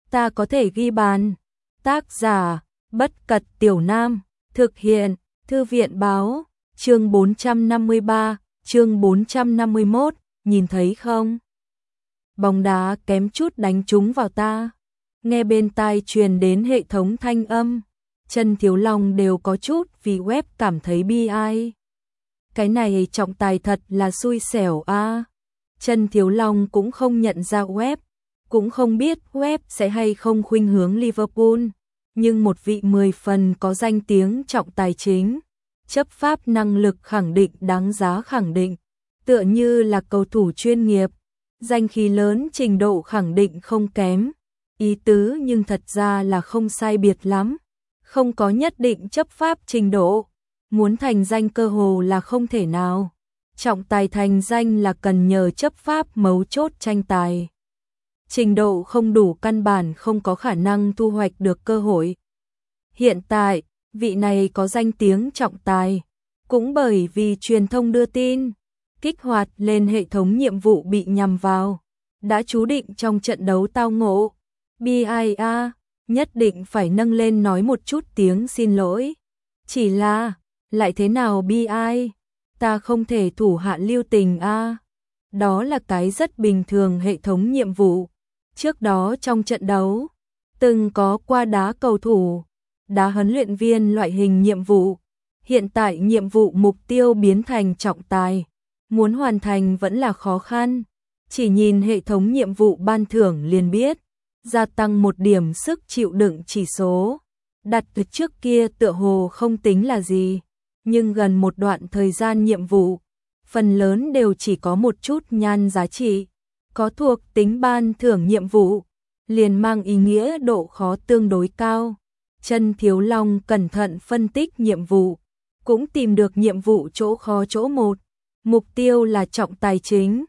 ta có thể ghi bàn. Tác giả, Bất Cật Tiểu Nam, thực hiện, Thư viện báo, chương 453, chương 451, nhìn thấy không? Bóng đá kém chút đánh trúng vào ta. Nghe bên tai truyền đến hệ thống thanh âm, Chân Thiếu Long đều có chút vì web cảm thấy bi ai. Cái này trọng tài thật là xui xẻo a. Chân Thiếu Long cũng không nhận ra web, cũng không biết web sẽ hay không khuynh hướng Liverpool, nhưng một vị 10 phần có danh tiếng trọng tài chính, chấp pháp năng lực khẳng định đáng giá khẳng định, tựa như là cầu thủ chuyên nghiệp, danh khí lớn trình độ khẳng định không kém, ý tứ nhưng thật ra là không sai biệt lắm, không có nhất định chấp pháp trình độ, muốn thành danh cơ hồ là không thể nào. Trọng tài thành danh là cần nhờ chấp pháp mấu chốt tranh tài. Trình độ không đủ căn bản không có khả năng thu hoạch được cơ hội. Hiện tại, vị này có danh tiếng trọng tài, cũng bởi vì truyền thông đưa tin, kích hoạt lên hệ thống nhiệm vụ bị nhằm vào, đã chú định trong trận đấu tao ngộ. BIA, nhất định phải nâng lên nói một chút tiếng xin lỗi. Chỉ là, lại thế nào BI? Ta không thể thủ hạ lưu tình a. Đó là cái rất bình thường hệ thống nhiệm vụ. Trước đó trong trận đấu, từng có qua đá cầu thủ, đá huấn luyện viên loại hình nhiệm vụ. Hiện tại nhiệm vụ mục tiêu biến thành trọng tài. Muốn hoàn thành vẫn là khó khăn. Chỉ nhìn hệ thống nhiệm vụ ban thưởng liền biết. Gia tăng một điểm sức chịu đựng chỉ số. Đặt từ trước kia tựa hồ không tính là gì. Nhưng gần một đoạn thời gian nhiệm vụ, phần lớn đều chỉ có một chút nhan giá trị. Có thuộc tính ban thưởng nhiệm vụ, liền mang ý nghĩa độ khó tương đối cao. Chân Thiếu Long cẩn thận phân tích nhiệm vụ, cũng tìm được nhiệm vụ chỗ khó chỗ một. Mục tiêu là trọng tài chính.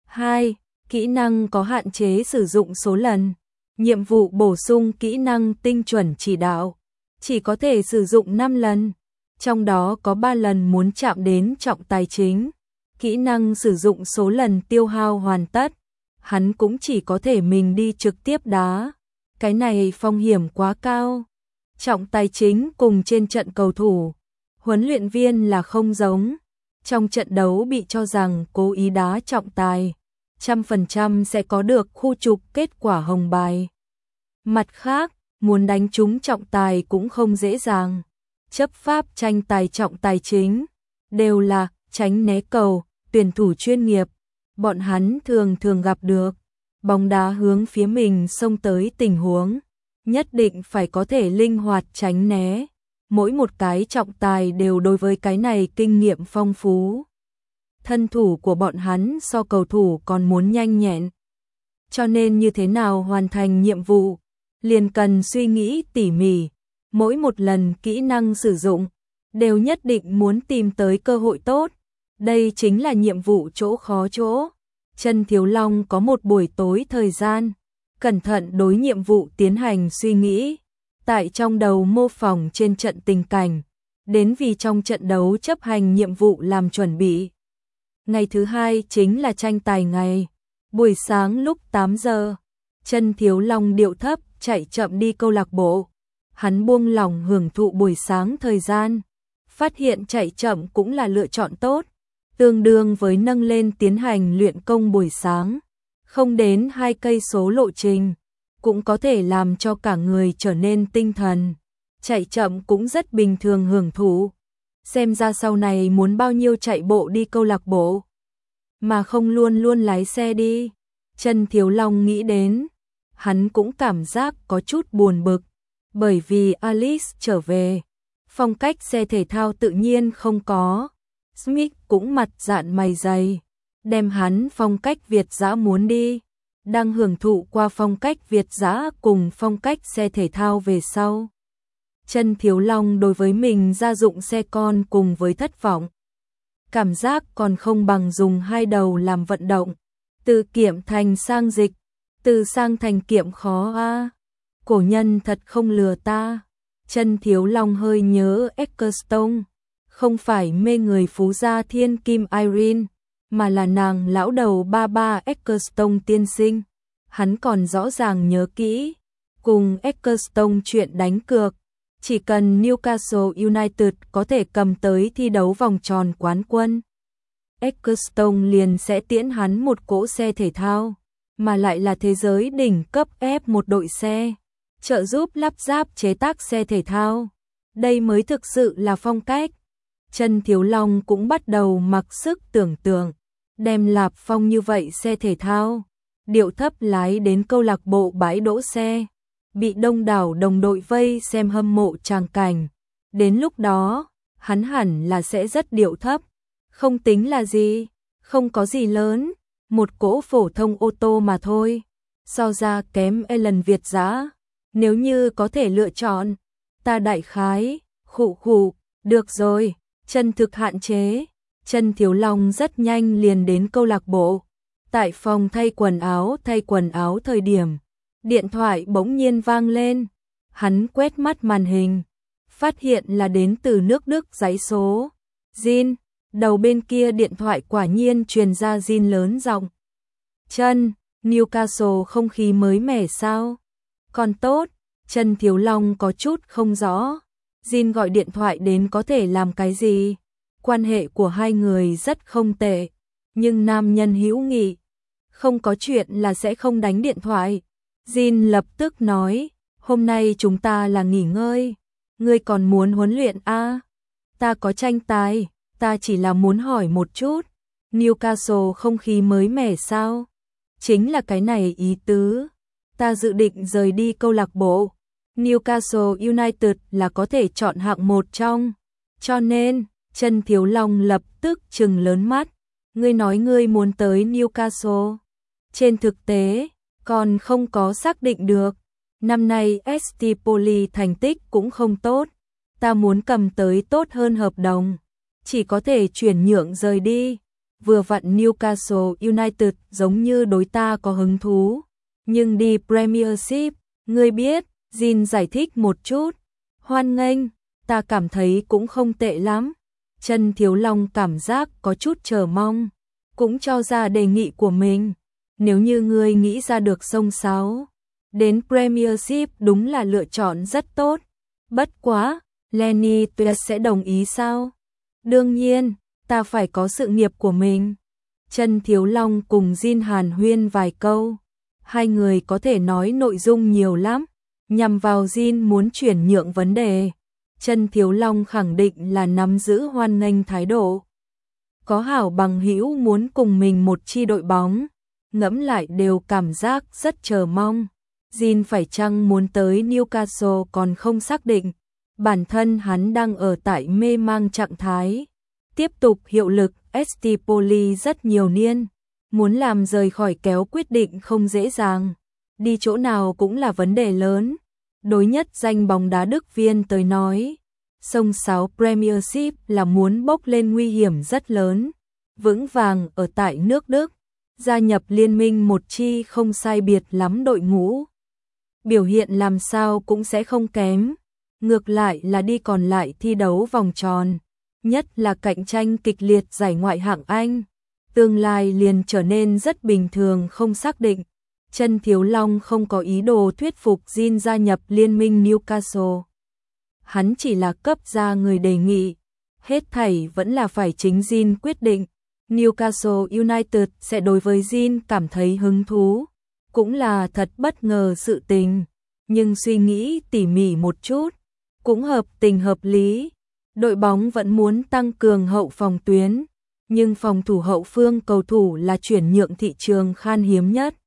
2. Kỹ năng có hạn chế sử dụng số lần. Nhiệm vụ bổ sung kỹ năng tinh chuẩn chỉ đạo, chỉ có thể sử dụng 5 lần. Trong đó có 3 lần muốn chạm đến trọng tài chính. Kỹ năng sử dụng số lần tiêu hao hoàn tất. Hắn cũng chỉ có thể mình đi trực tiếp đá. Cái này phong hiểm quá cao. Trọng tài chính cùng trên trận cầu thủ, huấn luyện viên là không giống. Trong trận đấu bị cho rằng cố ý đá trọng tài, 100% sẽ có được khu trục kết quả hồng bài. Mặt khác, muốn đánh trúng trọng tài cũng không dễ dàng. Chấp pháp tranh tài trọng tài chính đều là tránh né cầu, tuyển thủ chuyên nghiệp, bọn hắn thường gặp được bóng đá hướng phía mình xông tới tình huống, nhất định phải có thể linh hoạt tránh né. Mỗi một cái trọng tài đều đối với cái này kinh nghiệm phong phú. Thân thủ của bọn hắn so cầu thủ còn muốn nhanh nhẹn. Cho nên như thế nào hoàn thành nhiệm vụ, liền cần suy nghĩ tỉ mỉ. Mỗi một lần kỹ năng sử dụng, đều nhất định muốn tìm tới cơ hội tốt. Đây chính là nhiệm vụ chỗ khó chỗ. Chân Thiếu Long có một buổi tối thời gian, cẩn thận đối nhiệm vụ tiến hành suy nghĩ. Tại trong đầu mô phỏng trên trận tình cảnh, đến vì trong trận đấu chấp hành nhiệm vụ làm chuẩn bị. Ngày thứ hai chính là tranh tài ngày. Buổi sáng lúc 8 giờ, Chân Thiếu Long điệu thấp chạy chậm đi câu lạc bộ. Hắn buông lỏng hưởng thụ buổi sáng thời gian, phát hiện chạy chậm cũng là lựa chọn tốt, tương đương với nâng lên tiến hành luyện công buổi sáng, không đến 2 cây số lộ trình, cũng có thể làm cho cả người trở nên tinh thần. Chạy chậm cũng rất bình thường hưởng thụ, xem ra sau này muốn bao nhiêu chạy bộ đi câu lạc bộ, mà không luôn luôn lái xe đi. Chân Thiếu Long nghĩ đến, hắn cũng cảm giác có chút buồn bực. Bởi vì Alice trở về, phong cách xe thể thao tự nhiên không có. Smith cũng mặt dạn mày dày, đem hắn phong cách Việt dã muốn đi. Đang hưởng thụ qua phong cách Việt dã cùng phong cách xe thể thao về sau. Chân Thiếu Long đối với mình gia dụng xe con cùng với thất vọng. Cảm giác còn không bằng dùng 2 đầu làm vận động. Từ kiệm thành sang dịch, từ sang thành kiệm khó a. Cổ nhân thật không lừa ta. Chân Thiếu Long hơi nhớ Ecclestone, không phải mê người phú gia thiên kim Irene, mà là nàng lão đầu ba Ecclestone tiên sinh. Hắn còn rõ ràng nhớ kỹ, cùng Ecclestone chuyện đánh cược. Chỉ cần Newcastle United có thể cầm tới thi đấu vòng tròn quán quân, Ecclestone liền sẽ tiễn hắn một cỗ xe thể thao, mà lại là thế giới đỉnh cấp F1 đội xe, trợ giúp lắp ráp chế tác xe thể thao. Đây mới thực sự là phong cách. Trần Thiếu Long cũng bắt đầu mặc sức tưởng tượng, đem Lạp Phong như vậy xe thể thao, điệu thấp lái đến câu lạc bộ bãi đỗ xe, bị đông đảo đồng đội vây xem hâm mộ tràng cảnh. Đến lúc đó, hắn hẳn là sẽ rất điệu thấp, không tính là gì, không có gì lớn, một cỗ phổ thông ô tô mà thôi, so ra kém lần Việt dã. Nếu như có thể lựa chọn, ta đại khái, khụ, được rồi, chân thực hạn chế. Trần Thiếu Long rất nhanh liền đến câu lạc bộ. Tại phòng thay quần áo thời điểm, điện thoại bỗng nhiên vang lên. Hắn quét mắt màn hình, phát hiện là đến từ nước Đức dãy số. Jin, đầu bên kia điện thoại quả nhiên truyền ra Jin lớn giọng. Trần, Newcastle không khí mới mẻ sao? Còn tốt, Trần Thiếu Long có chút không rõ. Jin gọi điện thoại đến có thể làm cái gì? Quan hệ của hai người rất không tệ, nhưng nam nhân hữu nghị, không có chuyện là sẽ không đánh điện thoại. Jin lập tức nói, hôm nay chúng ta là nghỉ ngơi, ngươi còn muốn huấn luyện à? Ta có tranh tài, ta chỉ là muốn hỏi một chút, Newcastle không khí mới mẻ sao? Chính là cái này ý tứ, ta dự định rời đi câu lạc bộ, Newcastle United là có thể chọn hạng một trong, cho nên Trần Thiếu Long lập tức trừng lớn mắt, ngươi nói ngươi muốn tới Newcastle. Trên thực tế, còn không có xác định được. Năm nay ST Poli thành tích cũng không tốt, ta muốn cầm tới tốt hơn hợp đồng, chỉ có thể chuyển nhượng rời đi. Vừa vặn Newcastle United giống như đối ta có hứng thú, nhưng đi Premiership, ngươi biết, Jin giải thích một chút. Hoan nghênh, ta cảm thấy cũng không tệ lắm. Trần Thiếu Long cảm giác có chút chờ mong, cũng cho ra đề nghị của mình. Nếu như ngươi nghĩ ra được xông xáo, đến Premiership đúng là lựa chọn rất tốt. Bất quá, Lenny tuyệt sẽ đồng ý sao? Đương nhiên, ta phải có sự nghiệp của mình. Trần Thiếu Long cùng Jin hàn huyên vài câu. Hai người có thể nói nội dung nhiều lắm, nhằm vào Jin muốn chuyển nhượng vấn đề. Trần Thiếu Long khẳng định là nắm giữ hoan nghênh thái độ. Có hảo bằng hữu muốn cùng mình một chi đội bóng, ngẫm lại đều cảm giác rất chờ mong. Jin phải chăng muốn tới Newcastle còn không xác định. Bản thân hắn đang ở tại mê mang trạng thái. Tiếp tục hiệu lực ST Poli rất nhiều niên. Muốn làm rời khỏi kéo quyết định không dễ dàng. Đi chỗ nào cũng là vấn đề lớn. Đối nhất danh bóng đá Đức viên tới nói, xông xáo Premiership là muốn bốc lên nguy hiểm rất lớn. Vững vàng ở tại nước Đức, gia nhập liên minh một chi không sai biệt lắm đội ngũ. Biểu hiện làm sao cũng sẽ không kém. Ngược lại là đi còn lại thi đấu vòng tròn, nhất là cạnh tranh kịch liệt giải ngoại hạng Anh. Tương lai liền trở nên rất bình thường không xác định. Trần Thiếu Long không có ý đồ thuyết phục Jin gia nhập liên minh Newcastle. Hắn chỉ là cấp ra người đề nghị. Hết thảy vẫn là phải chính Jin quyết định. Newcastle United sẽ đối với Jin cảm thấy hứng thú. Cũng là thật bất ngờ sự tình. Nhưng suy nghĩ tỉ mỉ một chút, cũng hợp tình hợp lý. Đội bóng vẫn muốn tăng cường hậu phòng tuyến, nhưng phòng thủ hậu phương cầu thủ là chuyển nhượng thị trường khan hiếm nhất.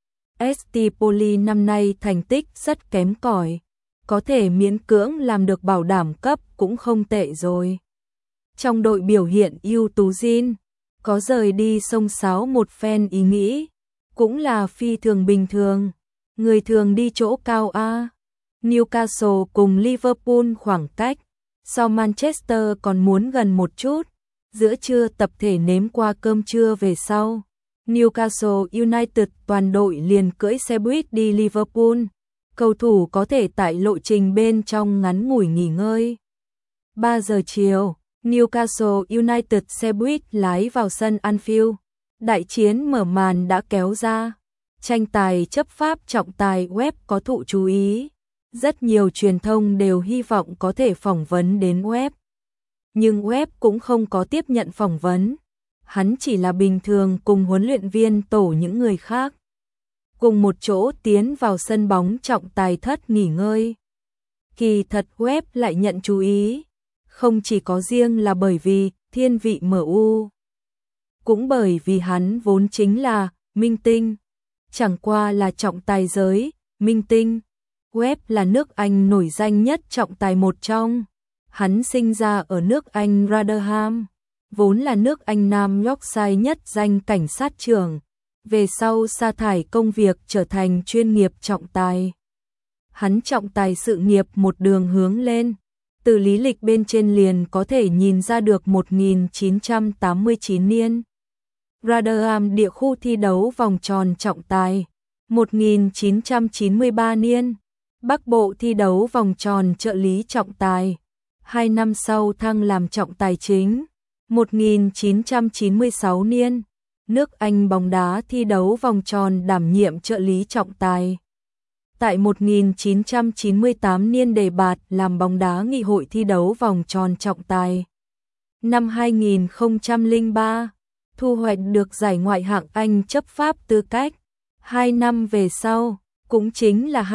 ST Poli năm nay thành tích rất kém cỏi, có thể miễn cưỡng làm được bảo đảm cấp cũng không tệ rồi. Trong đội biểu hiện ưu tú Jin, có rời đi xông xáo một phen ý nghĩ, cũng là phi thường bình thường. Người thường đi chỗ cao A. Newcastle cùng Liverpool khoảng cách, so Manchester còn muốn gần một chút. Giữa trưa tập thể nếm qua cơm trưa về sau, Newcastle United toàn đội liền cưỡi xe buýt đi Liverpool. Cầu thủ có thể tại lộ trình bên trong ngắn ngủi nghỉ ngơi. 3 giờ chiều, Newcastle United xe buýt lái vào sân Anfield. Đại chiến mở màn đã kéo ra. Tranh tài chấp pháp trọng tài web có thụ chú ý. Rất nhiều truyền thông đều hy vọng có thể phỏng vấn đến web. Nhưng web cũng không có tiếp nhận phỏng vấn. Hắn chỉ là bình thường cùng huấn luyện viên tổ những người khác. Cùng một chỗ tiến vào sân bóng trọng tài thất nghỉ ngơi. Kỳ thật web lại nhận chú ý. Không chỉ có riêng là bởi vì thiên vị MU. Cũng bởi vì hắn vốn chính là minh tinh. Chẳng qua là trọng tài giới, minh tinh. Web là nước Anh nổi danh nhất trọng tài một trong. Hắn sinh ra ở nước Anh Rotherham, vốn là nước Anh Nam Yorkshire nhất danh cảnh sát trưởng. Về sau sa thải công việc trở thành chuyên nghiệp trọng tài. Hắn trọng tài sự nghiệp một đường hướng lên. Từ lý lịch bên trên liền có thể nhìn ra được 1989 niên. Rotherham địa khu thi đấu vòng tròn trọng tài. 1993 niên. Bắc Bộ thi đấu vòng tròn trợ lý trọng tài. 2 năm sau thăng làm trọng tài chính. 1996 niên. Nước Anh bóng đá thi đấu vòng tròn đảm nhiệm trợ lý trọng tài. Tại 1998 niên đề bạt làm bóng đá nghị hội thi đấu vòng tròn trọng tài. Năm 2003, thu hoạch được giải ngoại hạng Anh chấp pháp tư cách. 2 năm về sau, cũng chính là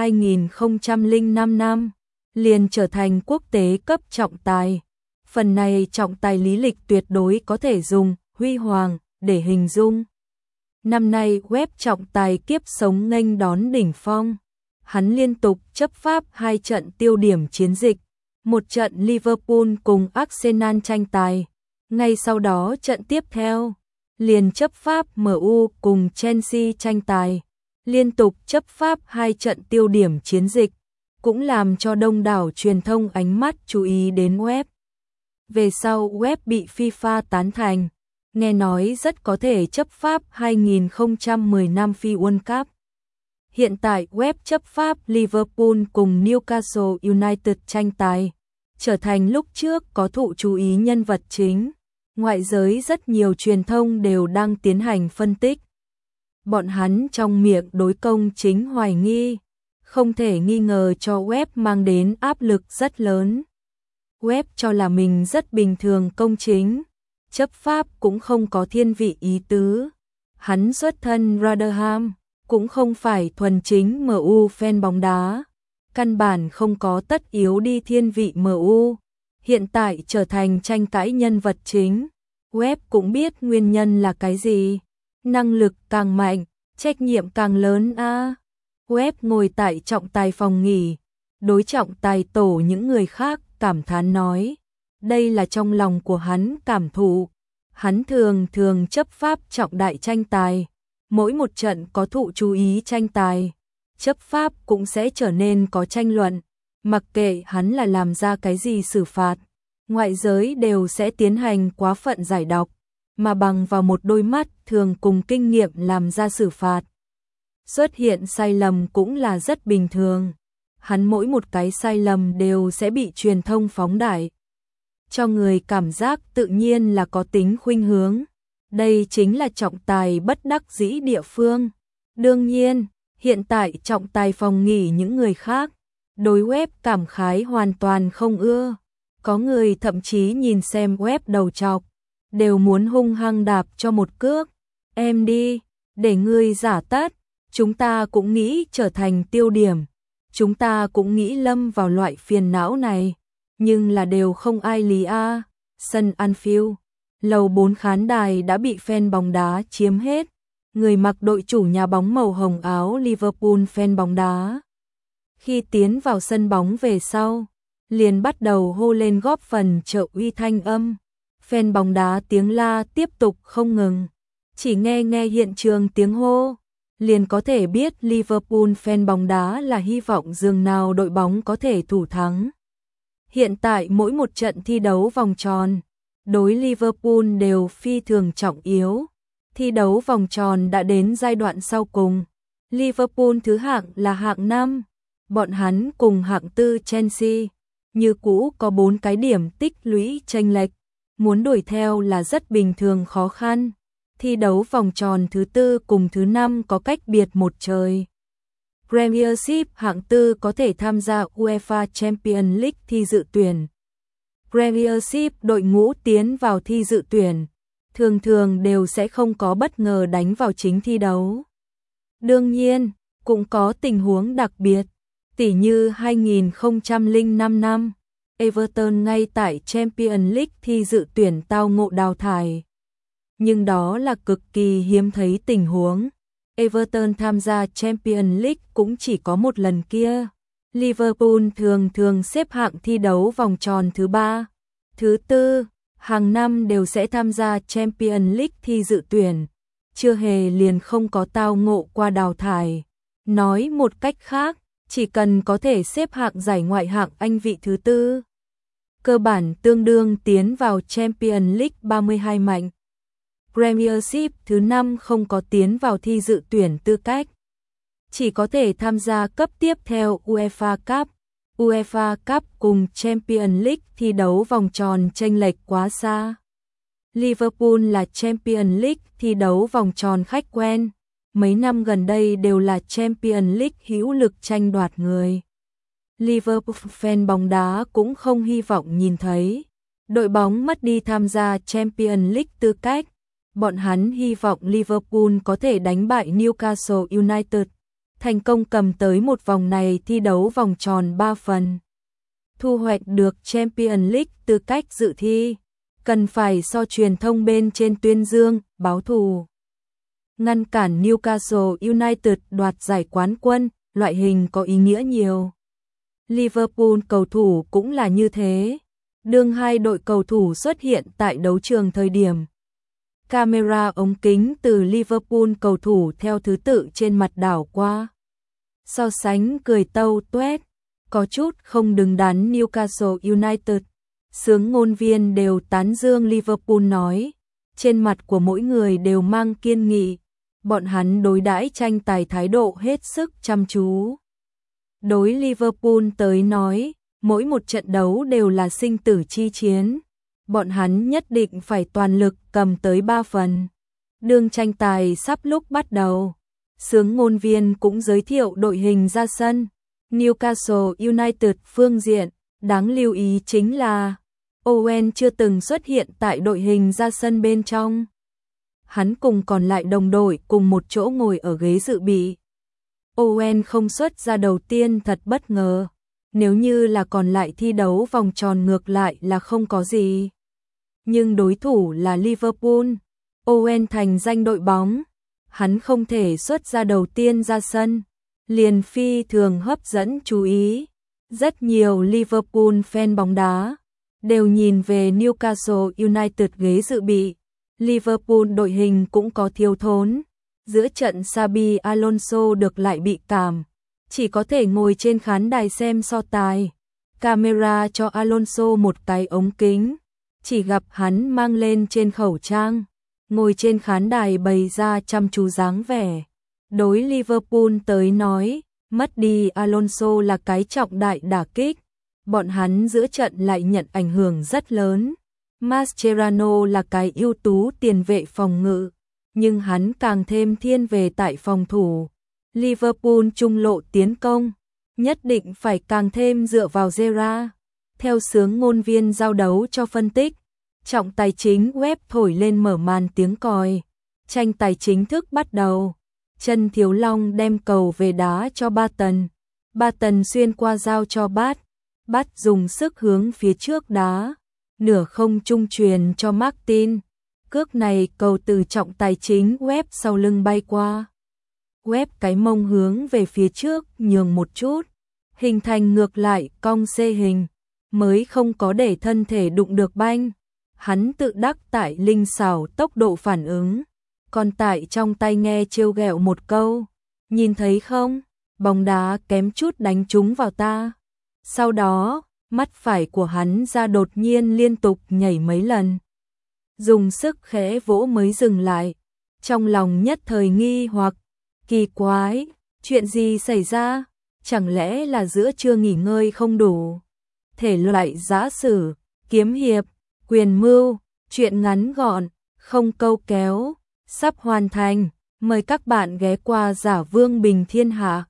2005 năm, liền trở thành quốc tế cấp trọng tài. Phần này trọng tài lý lịch tuyệt đối có thể dùng huy hoàng để hình dung. Năm nay web trọng tài kiếp sống nghênh đón đỉnh phong. Hắn liên tục chấp pháp 2 trận tiêu điểm chiến dịch, một trận Liverpool cùng Arsenal tranh tài. Ngay sau đó trận tiếp theo, liền chấp pháp MU cùng Chelsea tranh tài. Liên tục chấp pháp 2 trận tiêu điểm chiến dịch, cũng làm cho đông đảo truyền thông ánh mắt chú ý đến web. Về sau web bị FIFA tán thành, nghe nói rất có thể chấp pháp 2010 năm FIFA World Cup. Hiện tại web chấp pháp Liverpool cùng Newcastle United tranh tài, trở thành lúc trước có thụ chú ý nhân vật chính. Ngoại giới rất nhiều truyền thông đều đang tiến hành phân tích. Bọn hắn trong miệng đối công chính hoài nghi, không thể nghi ngờ cho web mang đến áp lực rất lớn. Web cho là mình rất bình thường công chính, chấp pháp cũng không có thiên vị ý tứ. Hắn xuất thân Rotherham, cũng không phải thuần chính MU fan bóng đá, căn bản không có tất yếu đi thiên vị MU. Hiện tại trở thành tranh cãi nhân vật chính, web cũng biết nguyên nhân là cái gì. Năng lực càng mạnh, trách nhiệm càng lớn a. Web ngồi tại trọng tài phòng nghỉ, đối trọng tài tổ những người khác cảm thán nói. Đây là trong lòng của hắn cảm thụ. Hắn thường chấp pháp trọng đại tranh tài. Mỗi một trận có thụ chú ý tranh tài, chấp pháp cũng sẽ trở nên có tranh luận. Mặc kệ hắn là làm ra cái gì xử phạt, ngoại giới đều sẽ tiến hành quá phận giải độc, mà bằng vào một đôi mắt thường cùng kinh nghiệm làm ra xử phạt. Xuất hiện sai lầm cũng là rất bình thường. Hắn mỗi một cái sai lầm đều sẽ bị truyền thông phóng đại, cho người cảm giác tự nhiên là có tính khuynh hướng. Đây chính là trọng tài bất đắc dĩ địa phương. Đương nhiên, hiện tại trọng tài phòng nghỉ những người khác, đối web cảm khái hoàn toàn không ưa. Có người thậm chí nhìn xem web đầu trọc, đều muốn hung hăng đạp cho một cước. Em đi, để ngươi giả tất, chúng ta cũng nghĩ trở thành tiêu điểm. Chúng ta cũng nghĩ lâm vào loại phiền não này, nhưng là đều không ai lý a. Sân Anfield, lầu 4 khán đài đã bị fan bóng đá chiếm hết. Người mặc đội chủ nhà bóng màu hồng áo Liverpool fan bóng đá. Khi tiến vào sân bóng về sau, liền bắt đầu hô lên góp phần trợ uy thanh âm. Fan bóng đá tiếng la tiếp tục không ngừng. Chỉ nghe hiện trường tiếng hô, liền có thể biết Liverpool fan bóng đá là hy vọng dường nào đội bóng có thể thủ thắng. Hiện tại mỗi một trận thi đấu vòng tròn, đối Liverpool đều phi thường trọng yếu. Thi đấu vòng tròn đã đến giai đoạn sau cùng. Liverpool thứ hạng là hạng 5. Bọn hắn cùng hạng 4 Chelsea, như cũ có 4 cái điểm tích lũy chênh lệch. Muốn đuổi theo là rất bình thường khó khăn. Thi đấu vòng tròn thứ 4 cùng thứ 5 có cách biệt một trời. Premiership hạng 4 có thể tham gia UEFA Champions League thi dự tuyển. Premiership đội ngũ tiến vào thi dự tuyển thường đều sẽ không có bất ngờ đánh vào chính thi đấu. Đương nhiên, cũng có tình huống đặc biệt, tỉ như 2005 năm, Everton ngay tại Champions League thi dự tuyển tao ngộ đào thải. Nhưng đó là cực kỳ hiếm thấy tình huống. Everton tham gia Champions League cũng chỉ có một lần kia. Liverpool thường xếp hạng thi đấu vòng tròn thứ 3, thứ 4, hàng năm đều sẽ tham gia Champions League thi dự tuyển, chưa hề liền không có tao ngộ qua đào thải. Nói một cách khác, chỉ cần có thể xếp hạng giải ngoại hạng Anh vị thứ 4, cơ bản tương đương tiến vào Champions League 32 mạnh. Premiership thứ 5 không có tiến vào thi dự tuyển tư cách, chỉ có thể tham gia cấp tiếp theo UEFA Cup. UEFA Cup cùng Champions League thi đấu vòng tròn chênh lệch quá xa. Liverpool là Champions League thi đấu vòng tròn khách quen, mấy năm gần đây đều là Champions League hữu lực tranh đoạt người. Liverpool fan bóng đá cũng không hy vọng nhìn thấy đội bóng mất đi tham gia Champions League tư cách. Bọn hắn hy vọng Liverpool có thể đánh bại Newcastle United, thành công cầm tới một vòng này thi đấu vòng tròn 3 phần. Thu hoạch được Champions League tư cách dự thi, cần phải so truyền thông bên trên tuyên dương, báo thù. Ngăn cản Newcastle United đoạt giải quán quân, loại hình có ý nghĩa nhiều. Liverpool cầu thủ cũng là như thế. Đương hai đội cầu thủ xuất hiện tại đấu trường thời điểm, camera ống kính từ Liverpool cầu thủ theo thứ tự trên mặt đảo qua. So sánh cười tâu tuét, có chút không đứng đắn Newcastle United. Sướng ngôn viên đều tán dương Liverpool nói, trên mặt của mỗi người đều mang kiên nghị, bọn hắn đối đãi tranh tài thái độ hết sức chăm chú. Đối Liverpool tới nói, mỗi một trận đấu đều là sinh tử chi chiến. Bọn hắn nhất định phải toàn lực cầm tới 3 phần. Đương tranh tài sắp lúc bắt đầu, sướng ngôn viên cũng giới thiệu đội hình ra sân. Newcastle United phương diện, đáng lưu ý chính là Owen chưa từng xuất hiện tại đội hình ra sân bên trong. Hắn cùng còn lại đồng đội cùng một chỗ ngồi ở ghế dự bị. Owen không xuất ra đầu tiên thật bất ngờ. Nếu như là còn lại thi đấu vòng tròn ngược lại là không có gì. Nhưng đối thủ là Liverpool, Owen thành danh đội bóng, hắn không thể xuất ra đầu tiên ra sân, liền phi thường hấp dẫn chú ý. Rất nhiều Liverpool fan bóng đá đều nhìn về Newcastle United ghế dự bị. Liverpool đội hình cũng có thiếu thốn. Giữa trận Xabi Alonso được lại bị cảm, chỉ có thể ngồi trên khán đài xem so tài. Camera cho Alonso một cái ống kính, chỉ gặp hắn mang lên trên khẩu trang, ngồi trên khán đài bày ra chăm chú dáng vẻ. Đối Liverpool tới nói, mất đi Alonso là cái trọng đại đả kích. Bọn hắn giữa trận lại nhận ảnh hưởng rất lớn. Mascherano là cái ưu tú tiền vệ phòng ngự, nhưng hắn càng thêm thiên về tại phòng thủ. Liverpool trung lộ tiến công, nhất định phải càng thêm dựa vào Gerrard. Theo sướng ngôn viên giao đấu cho phân tích, trọng tài chính web thổi lên mở màn tiếng còi. Tranh tài chính thức bắt đầu. Chân Thiếu Long đem cầu về đá cho Barton. Barton xuyên qua giao cho Bát dùng sức hướng phía trước đá. Nửa không trung truyền cho Martin. Cước này cầu từ trọng tài chính web sau lưng bay qua. Web cái mông hướng về phía trước nhường một chút, hình thành ngược lại cong C hình, mới không có để thân thể đụng được banh. Hắn tự đắc tại linh xảo tốc độ phản ứng, còn tại trong tay nghe trêu ghẹo một câu, nhìn thấy không, bóng đá kém chút đánh trúng vào ta. Sau đó, mắt phải của hắn ra đột nhiên liên tục nhảy mấy lần. Dùng sức khẽ vỗ mới dừng lại, trong lòng nhất thời nghi hoặc, kỳ quái, chuyện gì xảy ra, chẳng lẽ là giữa trưa nghỉ ngơi không đủ. Thể loại giã sử, kiếm hiệp, quyền mưu, chuyện ngắn gọn, không câu kéo, sắp hoàn thành. Mời các bạn ghé qua Giả Vương Bình Thiên Hạ.